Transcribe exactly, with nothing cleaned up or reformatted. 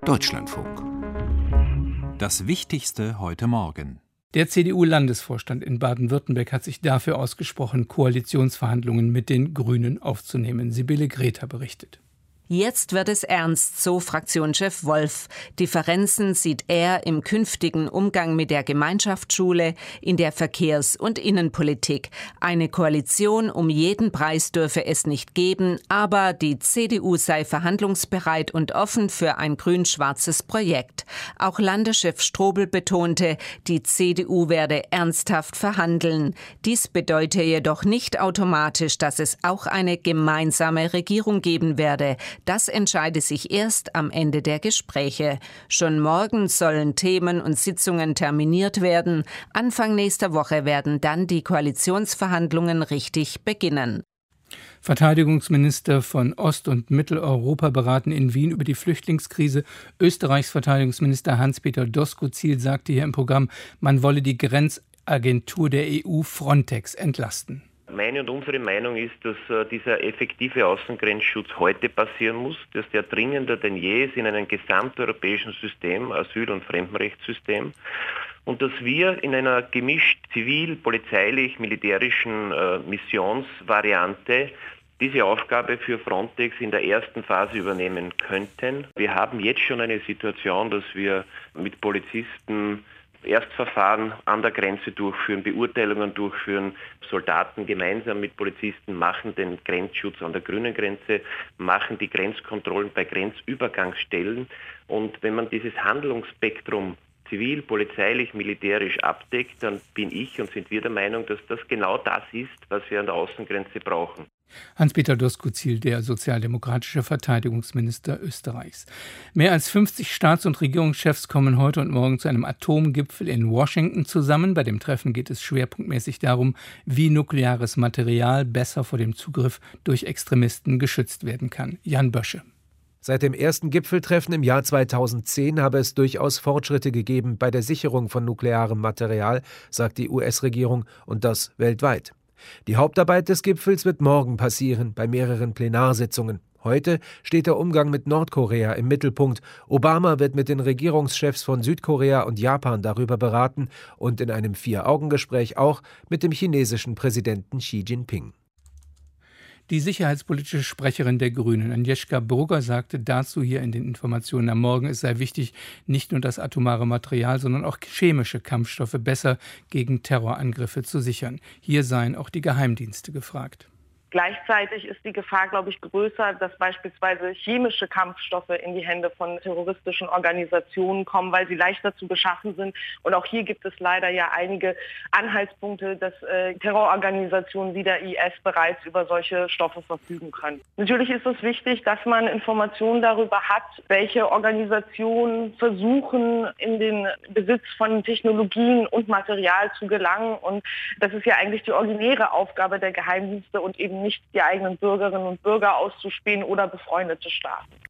Deutschlandfunk. Das Wichtigste heute Morgen. Der C D U-Landesvorstand in Baden-Württemberg hat sich dafür ausgesprochen, Koalitionsverhandlungen mit den Grünen aufzunehmen. Sibylle Greta berichtet. Jetzt wird es ernst, so Fraktionschef Wolf. Differenzen sieht er im künftigen Umgang mit der Gemeinschaftsschule, in der Verkehrs- und Innenpolitik. Eine Koalition um jeden Preis dürfe es nicht geben, aber die C D U sei verhandlungsbereit und offen für ein grün-schwarzes Projekt. Auch Landeschef Strobel betonte, die C D U werde ernsthaft verhandeln. Dies bedeute jedoch nicht automatisch, dass es auch eine gemeinsame Regierung geben werde. Das entscheide sich erst am Ende der Gespräche. Schon morgen sollen Themen und Sitzungen terminiert werden. Anfang nächster Woche werden dann die Koalitionsverhandlungen richtig beginnen. Verteidigungsminister von Ost- und Mitteleuropa beraten in Wien über die Flüchtlingskrise. Österreichs Verteidigungsminister Hans-Peter Doskozil sagte hier im Programm, man wolle die Grenzagentur der E U Frontex entlasten. Meine und unsere Meinung ist, dass äh, dieser effektive Außengrenzschutz heute passieren muss, dass der dringender denn je ist in einem gesamteuropäischen System, Asyl- und Fremdenrechtssystem, und dass wir in einer gemischt zivil-, polizeilich, militärischen äh, Missionsvariante diese Aufgabe für Frontex in der ersten Phase übernehmen könnten. Wir haben jetzt schon eine Situation, dass wir mit Polizisten Erstverfahren an der Grenze durchführen, Beurteilungen durchführen, Soldaten gemeinsam mit Polizisten machen den Grenzschutz an der grünen Grenze, machen die Grenzkontrollen bei Grenzübergangsstellen. Und wenn man dieses Handlungsspektrum zivil, polizeilich, militärisch abdeckt, dann bin ich und sind wir der Meinung, dass das genau das ist, was wir an der Außengrenze brauchen. Hans-Peter Doskozil, der sozialdemokratische Verteidigungsminister Österreichs. Mehr als fünfzig Staats- und Regierungschefs kommen heute und morgen zu einem Atomgipfel in Washington zusammen. Bei dem Treffen geht es schwerpunktmäßig darum, wie nukleares Material besser vor dem Zugriff durch Extremisten geschützt werden kann. Jan Bösche. Seit dem ersten Gipfeltreffen im Jahr zweitausendzehn habe es durchaus Fortschritte gegeben bei der Sicherung von nuklearem Material, sagt die U S-Regierung, und das weltweit. Die Hauptarbeit des Gipfels wird morgen passieren, bei mehreren Plenarsitzungen. Heute steht der Umgang mit Nordkorea im Mittelpunkt. Obama wird mit den Regierungschefs von Südkorea und Japan darüber beraten und in einem Vier-Augen-Gespräch auch mit dem chinesischen Präsidenten Xi Jinping. Die sicherheitspolitische Sprecherin der Grünen, Agnieszka Brugger, sagte dazu hier in den Informationen am Morgen, es sei wichtig, nicht nur das atomare Material, sondern auch chemische Kampfstoffe besser gegen Terrorangriffe zu sichern. Hier seien auch die Geheimdienste gefragt. Gleichzeitig ist die Gefahr, glaube ich, größer, dass beispielsweise chemische Kampfstoffe in die Hände von terroristischen Organisationen kommen, weil sie leichter zu beschaffen sind. Und auch hier gibt es leider ja einige Anhaltspunkte, dass äh, Terrororganisationen wie der I S bereits über solche Stoffe verfügen können. Natürlich ist es wichtig, dass man Informationen darüber hat, welche Organisationen versuchen, in den Besitz von Technologien und Material zu gelangen. Und das ist ja eigentlich die originäre Aufgabe der Geheimdienste und eben nicht die eigenen Bürgerinnen und Bürger auszuspähen oder befreundete Staaten.